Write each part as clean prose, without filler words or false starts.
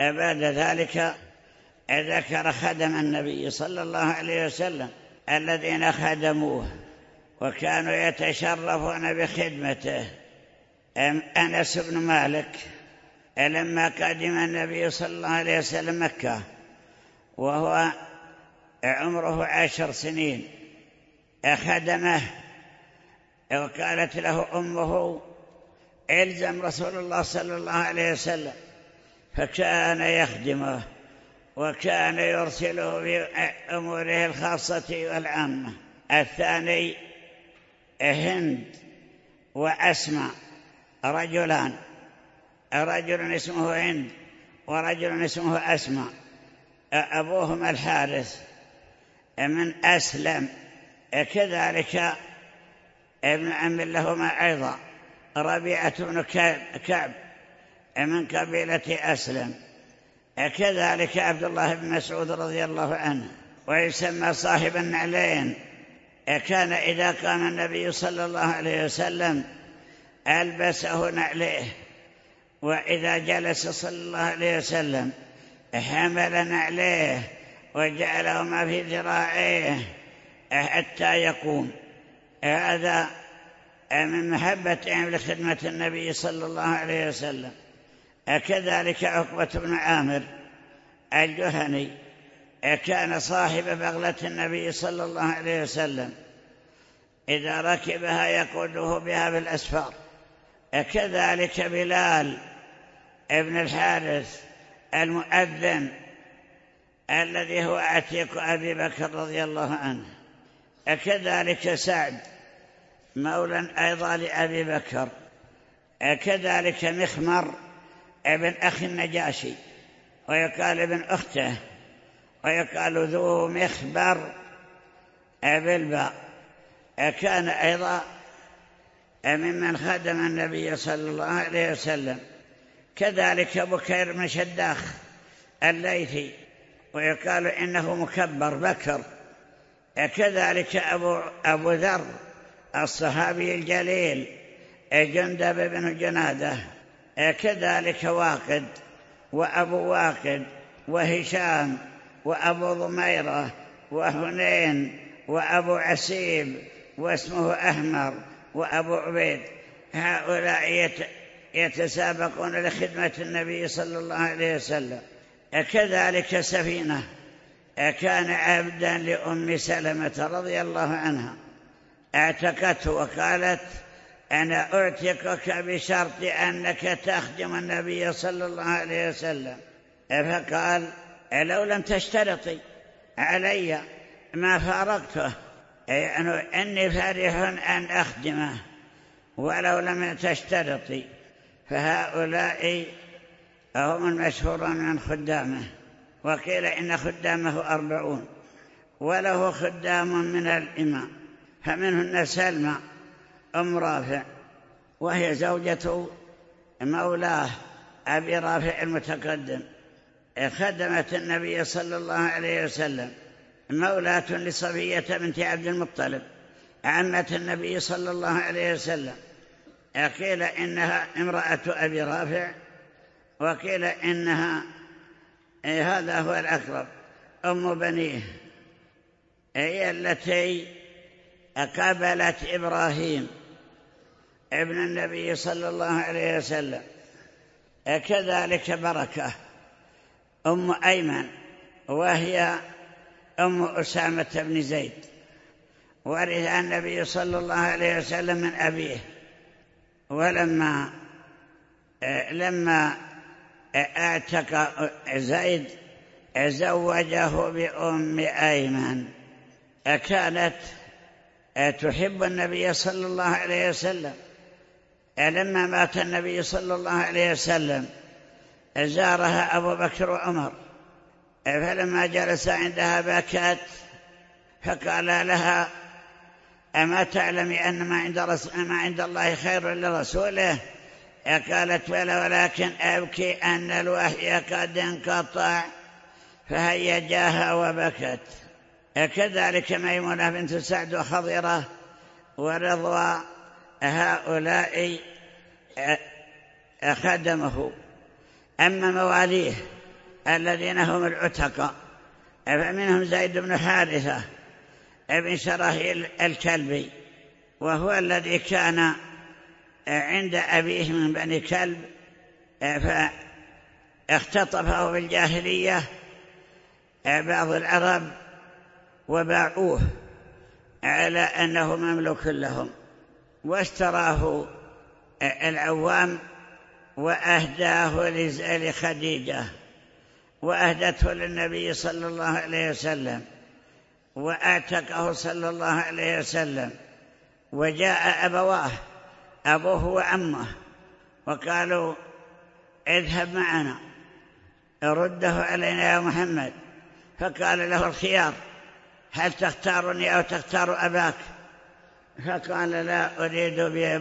بعد ذلك ذكر خدم النبي صلى الله عليه وسلم الذين خدموه وكانوا يتشرفون بخدمته. أنس بن مالك لما قدم النبي صلى الله عليه وسلم مكة وهو عمره 10 سنين خدمه، وقالت له أمه الزم رسول الله صلى الله عليه وسلم، فكان يخدمه وكان يرسله في أموره الخاصة والعامة. الثاني هند وأسماء، رجلان، رجل اسمه هند ورجل اسمه أسماء، أبوهما الحارث من أسلم، كذلك ابن عم لهما أيضا ربيعة بن كعب من قبيلة أسلم، كذلك عبد الله بن مسعود رضي الله عنه، ويسمى صاحب النعلين. كان إذا قام النبي صلى الله عليه وسلم ألبسه نعليه، وإذا جلس صلى الله عليه وسلم حمل نعليه وجعلهما في ذراعيه حتى يقوم. هذا من محبتهم لخدمة النبي صلى الله عليه وسلم. كذلك عقبة بن عامر الجهني كان صاحب بغلة النبي صلى الله عليه وسلم، إذا ركبها يقوده بها بالأسفار. كذلك بلال ابن الحارث المؤذن الذي هو عتيق أبي بكر رضي الله عنه. كذلك سعد مولى أيضا لأبي بكر. كذلك مخمر ابن أخي النجاشي، ويقال ابن أخته، ويقال ذو مخبر بالباء. كان أيضا ممن خدم النبي صلى الله عليه وسلم. كذلك بكير بن شداخ الليثي، ويقال إنه مكبر بكر. كذلك أبو ذر الصحابي الجليل جندب بن جنادة. كذلك واقد وأبو واقد وهشام وأبو ضميرة وهنين وأبو عسيب واسمه أحمر وأبو عبيد. هؤلاء يتسابقون لخدمة النبي صلى الله عليه وسلم. كذلك سفينة كان عبدا لأم سلمة رضي الله عنها، اعتقته وقالت أنا أعتقك بشرط أنك تخدم النبي صلى الله عليه وسلم. فقال لو لم تشترطي علي ما فارقته، يعني أني فرح أن أخدمه ولو لم تشترطي. فهؤلاء هم المشهورون من خدامه، وقيل إن خدامه 40 وله خدام من الإمام، فمنهن سلمى أم رافع، وهي زوجة مولاه أبي رافع المتقدم، خدمت النبي صلى الله عليه وسلم، مولاة لصفية بنت عبد المطلب عمة النبي صلى الله عليه وسلم. قيل إنها امرأة أبي رافع، وقيل إنها هذا هو الأقرب أم بنيه، هي التي قابلت إبراهيم ابن النبي صلى الله عليه وسلم. كذلك بركة أم أيمن، وهي أم أسامة بن زيد، ورث النبي صلى الله عليه وسلم من أبيه، ولما اعتق زيد زوجه بأم أيمن. كانت تحب النبي صلى الله عليه وسلم. لما مات النبي صلى الله عليه وسلم زارها أبو بكر وعمر، فلما جلس عندها بكت، فقال لها أما تعلمي أن ما عند الله خير لرسوله؟ قالت بلى، ولكن أبكي أن الوحي قد انقطع، فهيجاها وبكت. كذلك ميمونة بنت سعد وخضرة ورضوى، هؤلاء خدمه. أما مواليه الذين هم العتقاء، فمنهم زيد بن حارثة ابن شراهيل الكلبي، وهو الذي كان عند أبيه من بني كلب، فاختطفه في الجاهلية بعض العرب وباعوه على أنه مملوك لهم، واشتراه العوام وأهداه لخديجة، وأهدته للنبي صلى الله عليه وسلم، وأعتقه صلى الله عليه وسلم. وجاء أبواه، أبوه وعمه، وقالوا اذهب معنا رده علينا يا محمد. فقال له الخيار، هل تختارني أو تختار أباك؟ فقال لا أريد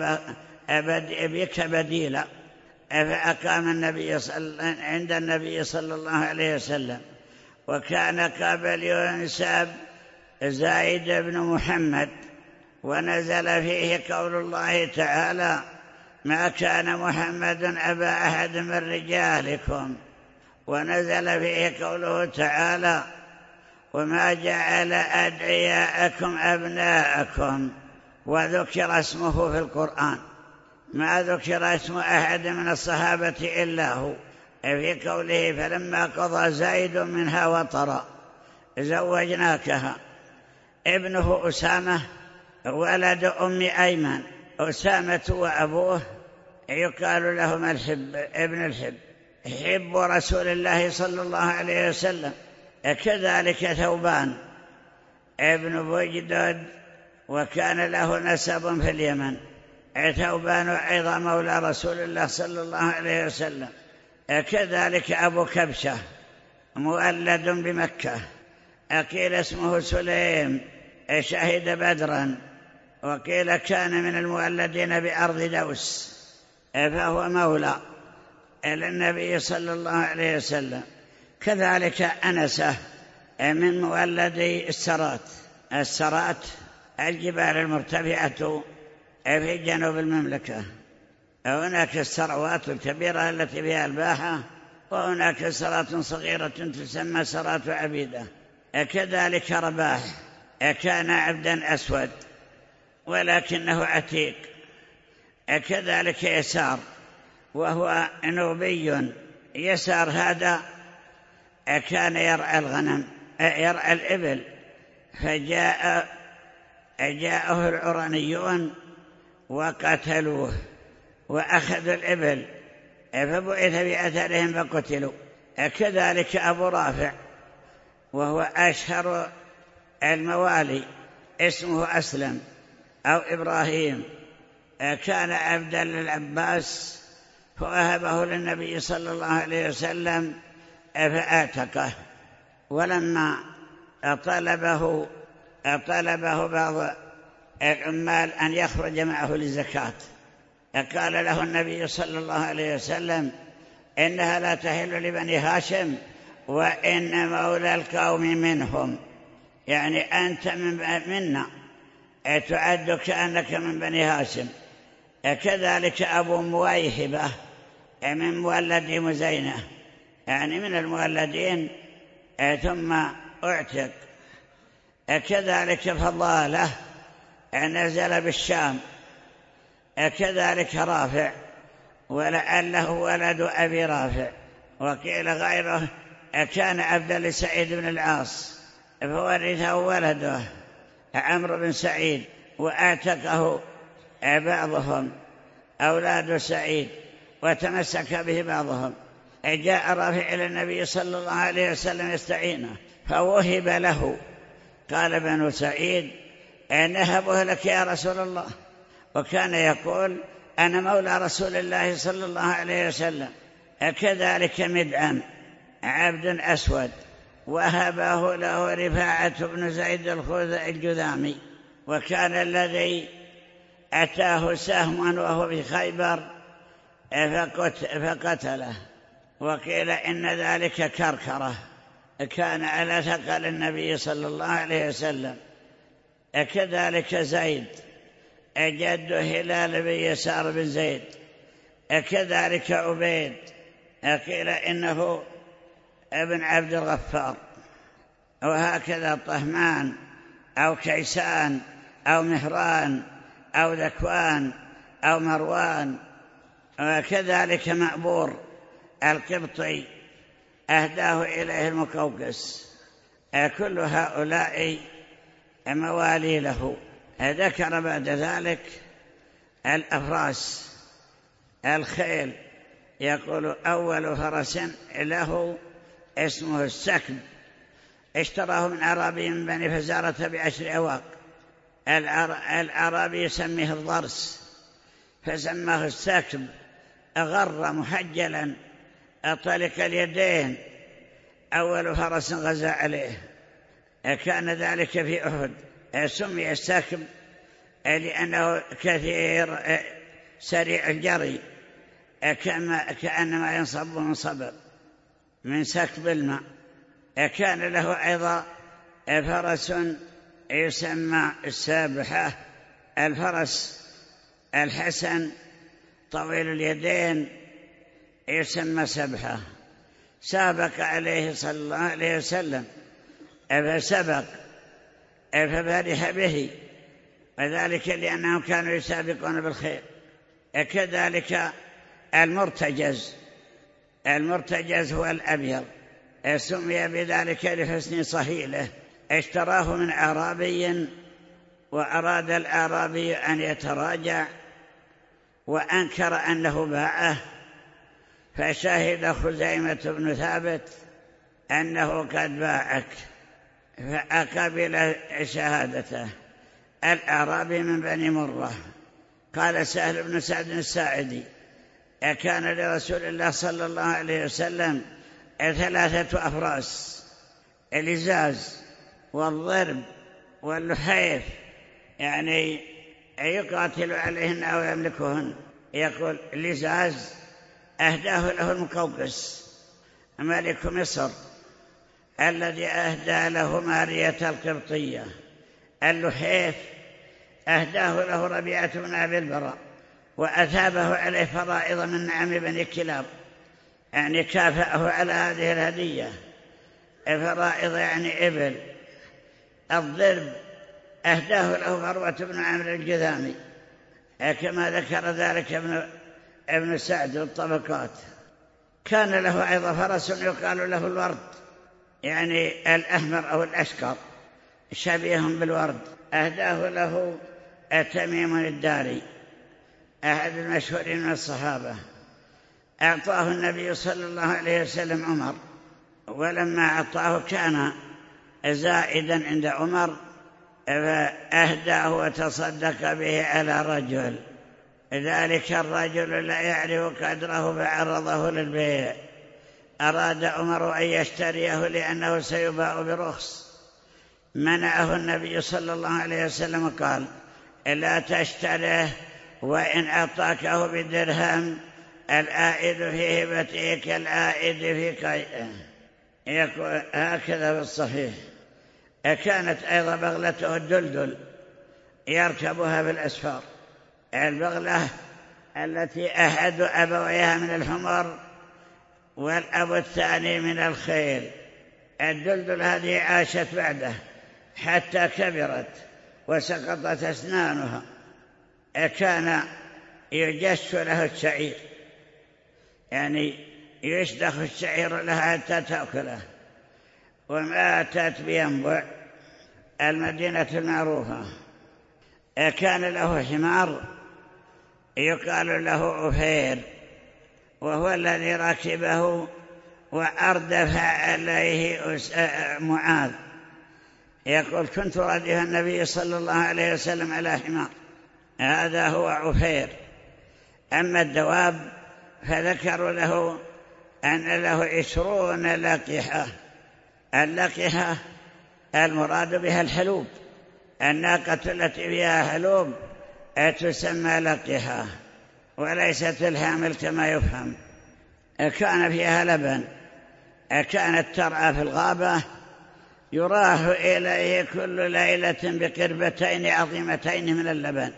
بك بديلا. فأقام النبي عند النبي صلى الله عليه وسلم. وكان قبل ينسب زايد بن محمد، ونزل فيه قول الله تعالى: ما كان محمد أبا أحد من رجالكم. ونزل فيه قوله تعالى: وما جعل أدعياءكم أبناءكم. وذكر اسمه في القرآن، ما ذكر اسم أحد من الصحابة إلا هو، في قوله: فلما قضى زيد منها وطرا زوجناكها. ابنه أسامة ولد أم أيمن. أسامة وأبوه يقال لهما الحب، ابن الحب، حب رسول الله صلى الله عليه وسلم. كذلك ثوبان ابن بجدد، وكان له نسب في اليمن. ثوبان أيضا مولى رسول الله صلى الله عليه وسلم. كذلك أبو كبشة مولد بمكة، قيل اسمه سليم، شهد بدرا، وقيل كان من المولدين بأرض دوس، فهو مولى للنبي صلى الله عليه وسلم. كذلك أنسة من مولدي السرات الجبال المرتفعة في جنوب المملكة. هناك السروات الكبيرة التي فيها الباحة، وهناك سرات صغيرة تسمى سرات عبيدة. كذلك رباح كان عبدا أسود ولكنه عتيق. كذلك يسار وهو نوبي. يسار هذا كان يرعى الغنم، يرعى الإبل، فجاءه العرانيون وقتلوه وأخذوا الإبل، فبعث بأثرهم فقتلوا. كذلك أبو رافع وهو أشهر الموالي، اسمه أسلم أو إبراهيم، كان عبدا للعباس، فوهبه للنبي صلى الله عليه وسلم فآتقه. ولما طلبه بعض العمال أن يخرج معه للزكاة، قال له النبي صلى الله عليه وسلم: إنها لا تحل لبني هاشم، وإن مولى القوم منهم، يعني أنت منا، تعد كأنك من بني هاشم. كذلك أبو مويهبة من مولد مزينة، يعني من المولدين ثم أعتق. كذلك فضالة نزل بالشام. كذلك رافع، ولعله ولد أبي رافع، وقيل غيره كان عبدا لسعيد بن العاص، فورثه ولده عمرو بن سعيد، وأعتقه بعضهم أولاد سعيد وتمسك به بعضهم. جاء رافع إلى النبي صلى الله عليه وسلم يستعينه، فوهب له. قال بنو سعيد: نهبه لك يا رسول الله. وكان يقول: أنا مولى رسول الله صلى الله عليه وسلم. كذلك مدعم عبد أسود، وهبه له رفاعة بن زيد الجذامي، وكان الذي أتاه سهم وهو في خيبر فقتله. وقيل إن ذلك كركرة كان على ثقل النبي صلى الله عليه وسلم. كذلك زيد جد هلال بن يسار بن زيد. كذلك عبيد، قيل إنه ابن عبد الغفار، وهكذا طهمان أو كيسان أو مهران أو ذكوان أو مروان، وكذلك مأبور القبطي أهداه إليه المقوقس. كل هؤلاء موالي له. ذكر بعد ذلك الأفراس، الخيل، يقول أول فرس له اسمه السكب، اشتراه من أعرابي من بني فزارة ب10 أواق. الأعرابي يسميه الضرس فسماه السكب، أغر محجلا أطلق اليدين، أول فرس غزا عليه. كان ذلك في أحد. سمي السكب لأنه كثير سريع الجري، كأنما ينصب من صبر من سكب الماء. كان له أيضا فرس يسمى السابحة، الفرس الحسن طويل اليدين يسمى سبحة. سابق عليه صلى الله عليه وسلم فسبق ففرح به، وذلك لأنهم كانوا يسابقون بالخير. كذلك المرتجز هو الأبيض، سمي بذلك لحسن صهيله. اشتراه من أعرابي، وأراد الأعرابي أن يتراجع وأنكر أنه باعه، فشهد خزيمة بن ثابت أنه قد باعك، فأقبل شهادته. الأعرابي من بني مرة. قال سهل بن سعد الساعدي: كان لرسول الله صلى الله عليه وسلم 3 أفراس، الإزاز والضرب واللحيف، يعني يقاتل عليهن أو يملكهن. يقول الإزاز أهداه له المقوقس ملك مصر الذي أهدى له مارية القبطية. اللحيف أهداه له ربيعة بن أبي البراء، وأثابه عليه فرائض من نعم بني كلاب، يعني كافأه على هذه الهدية. فرائض يعني إبل. الضرب أهداه له فروة بن عمرو الجذامي، كما ذكر ذلك ابن سعد والطبقات. كان له أيضا فرس يقال له الورد، يعني الأحمر أو الأشقر، شبيه بالورد. أهداه له تميم الداري، أحد المشهورين من الصحابة. أعطاه النبي صلى الله عليه وسلم عمر، ولما أعطاه كان زائدا عند عمر، فأهداه وتصدق به على رجل. ذلك الرجل لا يعرف قدره فعرضه للبيع. أراد عمر أن يشتريه لأنه سيباع برخص، منعه النبي صلى الله عليه وسلم، قال: لا تشتريه، وإن أعطاكه بدرهم الآئد في هبته كالآئد في قيئه. يقول هكذا في الصحيح. كانت أيضا بغلته الدلدل يركبها بالأسفار، البغلة التي أحد أبويها من الحمر والأب الثاني من الخيل. الدلدل هذه عاشت بعده حتى كبرت وسقطت أسنانها. كان يجش له الشعير، يعني يشدخ الشعير لها حتى تأكله. وماتت بينبع المدينة المعروفة. كان له حمار يقال له أفير، وهو الذي ركبه وأردف عليه معاذ. يقول: كنت رديف النبي صلى الله عليه وسلم على حمار، هذا هو عفير. أما الدواب فذكروا له أن له 20 لقحة. اللقحة المراد بها الحلوب، الناقة التي فيها حلوب تسمى لقحة، وليست الحامل كما يفهم. كان فيها لبن، كانت ترعى في الغابة، يراه إليه كل ليلة بقربتين عظيمتين من اللبن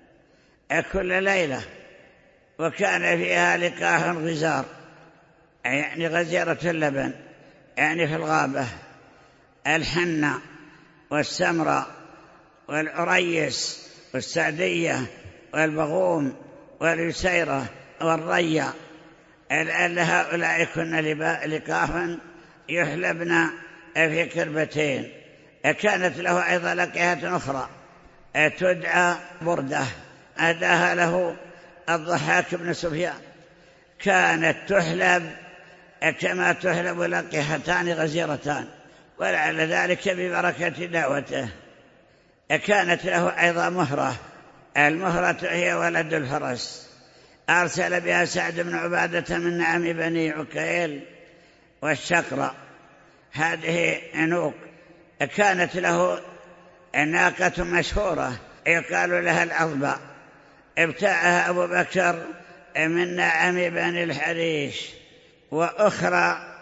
كل ليلة. وكان فيها لقاح غزار، يعني غزيرة اللبن، يعني في الغابة، الحنة والسمرة والعريس والسعدية والبغوم واليسيرة والرية، لأن هؤلاء كن لقاحا يحلبن في كربتين. كانت له أيضا لقية أخرى تدعى بردة، أهداها له الضحاك بن سفيان، كانت تحلب كما تحلب لقيحتان غزيرتان، ولعل ذلك ببركة دعوته. كانت له أيضا مهرة، المهرة هي ولد الفرس، أرسل بها سعد بن عبادة من نعم بني عكيل والشقرة، هذه عنوق. كانت له ناقة مشهورة يقال لها الأضبع، ابتاعها أبو بكر من نعم بني الحريش، وأخرى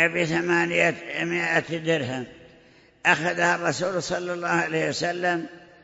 ب800 درهم، أخذها الرسول صلى الله عليه وسلم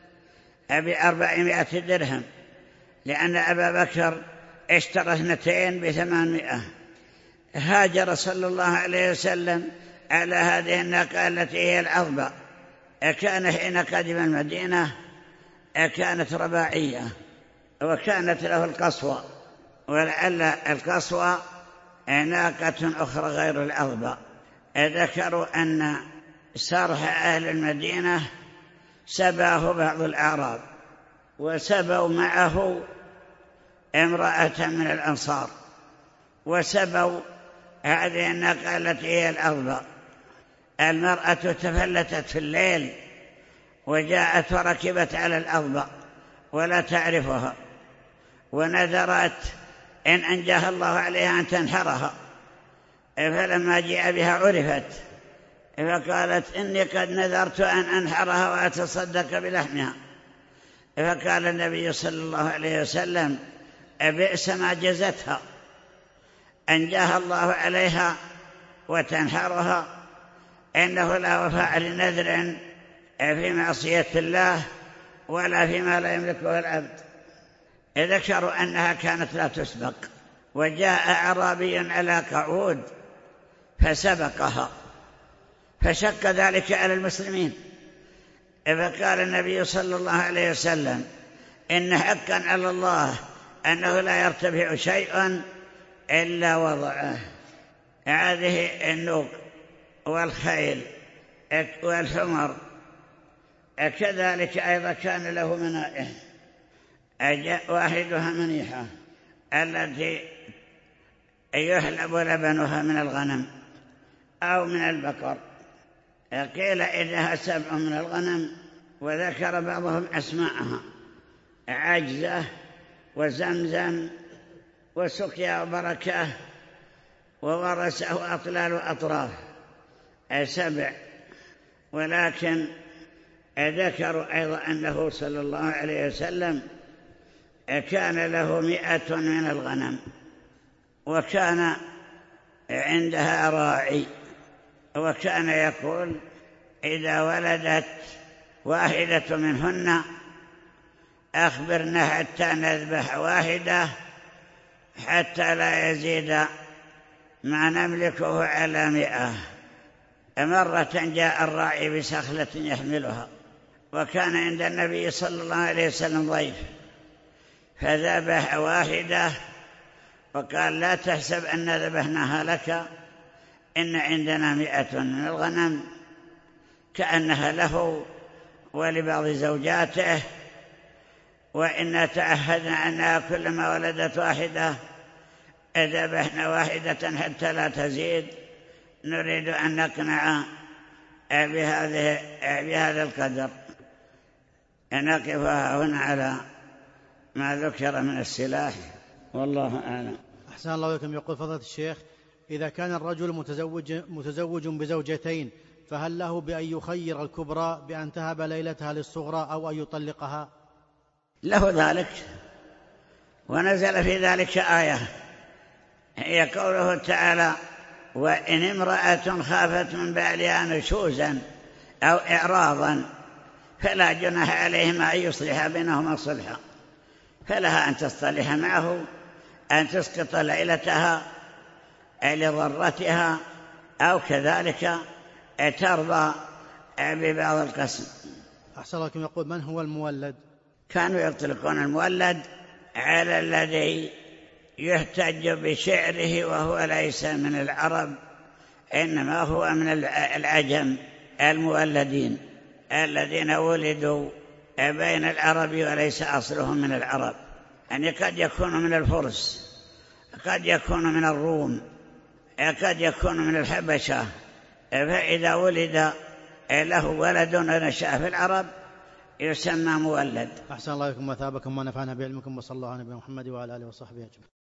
ب400 درهم، لأن أبا بكر اشترى 2 ب800. هاجر صلى الله عليه وسلم على هذه الناقة التي هي الأضبع. كان حين قدم المدينة كانت رباعية، وكانت له القصوى، ولعل القصوى ناقة أخرى غير الأضبع. ذكروا أن سرح أهل المدينة سباه بعض الأعراب، وسبوا معه امرأة من الأنصار، وسبوا هذه الناقة التي هي الأضبع. المرأة تفلتت في الليل وجاءت وركبت على الأضبع ولا تعرفها، ونذرت إن أنجاها الله عليها أن تنحرها، فلما جاء بها عرفت، فقالت إني قد نذرت أن أنحرها وأتصدق بلحمها. فقال النبي صلى الله عليه وسلم بئس ما جزتها، أنجاها الله عليها وتنحرها، إنه لا وفاء لنذر في معصية الله ولا فيما لا يملكه العبد. ذكروا أنها كانت لا تسبق، وجاء أعرابي على قعود فسبقها، فشق ذلك على المسلمين. فقال النبي صلى الله عليه وسلم إن حقا على الله أنه لا يرتفع شيء إلا وضعه. هذه النوق والخيل والحمر كذلك أيضا كان له منائح، واحدها منيحة التي يحلب لبنها من الغنم أو من البقر، قيل إنها 7 من الغنم، وذكر بعضهم أسماءها: عجزة وزمزم وسقيا وبركة وورسه وأطلال وأطراف، 7. ولكن ذكروا أيضا أنه صلى الله عليه وسلم كان له 100 من الغنم، وكان عندها راعي، وكان يقول إذا ولدت واحدة منهن أخبرنا حتى نذبح واحدة حتى لا يزيد ما نملكه على 100. مرة جاء الراعي بسخلة يحملها، وكان عند النبي صلى الله عليه وسلم ضيف، فذبح واحدة وقال لا تحسب أن ذبحناها لك، إن عندنا 100 من الغنم، كأنها له ولبعض زوجاته، وإن تعهدنا أنها كلما ولدت واحدة ذبحنا واحدة حتى لا تزيد، نريد أن نقنع بهذا القدر. نقف هنا على ما ذكر من السلاح، والله أعلم. أحسن الله إليكم. يقول فضيلة الشيخ: إذا كان الرجل متزوج بزوجتين، فهل له بأن يخير الكبرى بأن تهب ليلتها للصغرى أو أن يطلقها؟ له ذلك، ونزل في ذلك آية هي قوله تعالى: وإن امرأة خافت من بعلها نشوزا أو إعراضا فلا جناح عليهما أن يصلحا بينهما صلحا، فلها أن تصطلح معه، أن تسقط ليلتها لضرتها أو كذلك ترضى ببعض القسم. أحسن الله. يقول: من هو المولد؟ كانوا يطلقون المولد على الذي يحتج بشعره وهو ليس من العرب، إنما هو من العجم المولدين الذين ولدوا بين العرب وليس أصلهم من العرب، يعني قد يكون من الفرس، قد يكون من الروم، قد يكون من الحبشة، فإذا ولد له ولد ونشأ في العرب يسمى مولد. أحسن الله إليكم وثابكم ونفعنا بعلمكم، وصلى الله على نبينا محمد وعلى آله وصحبه أجمعين.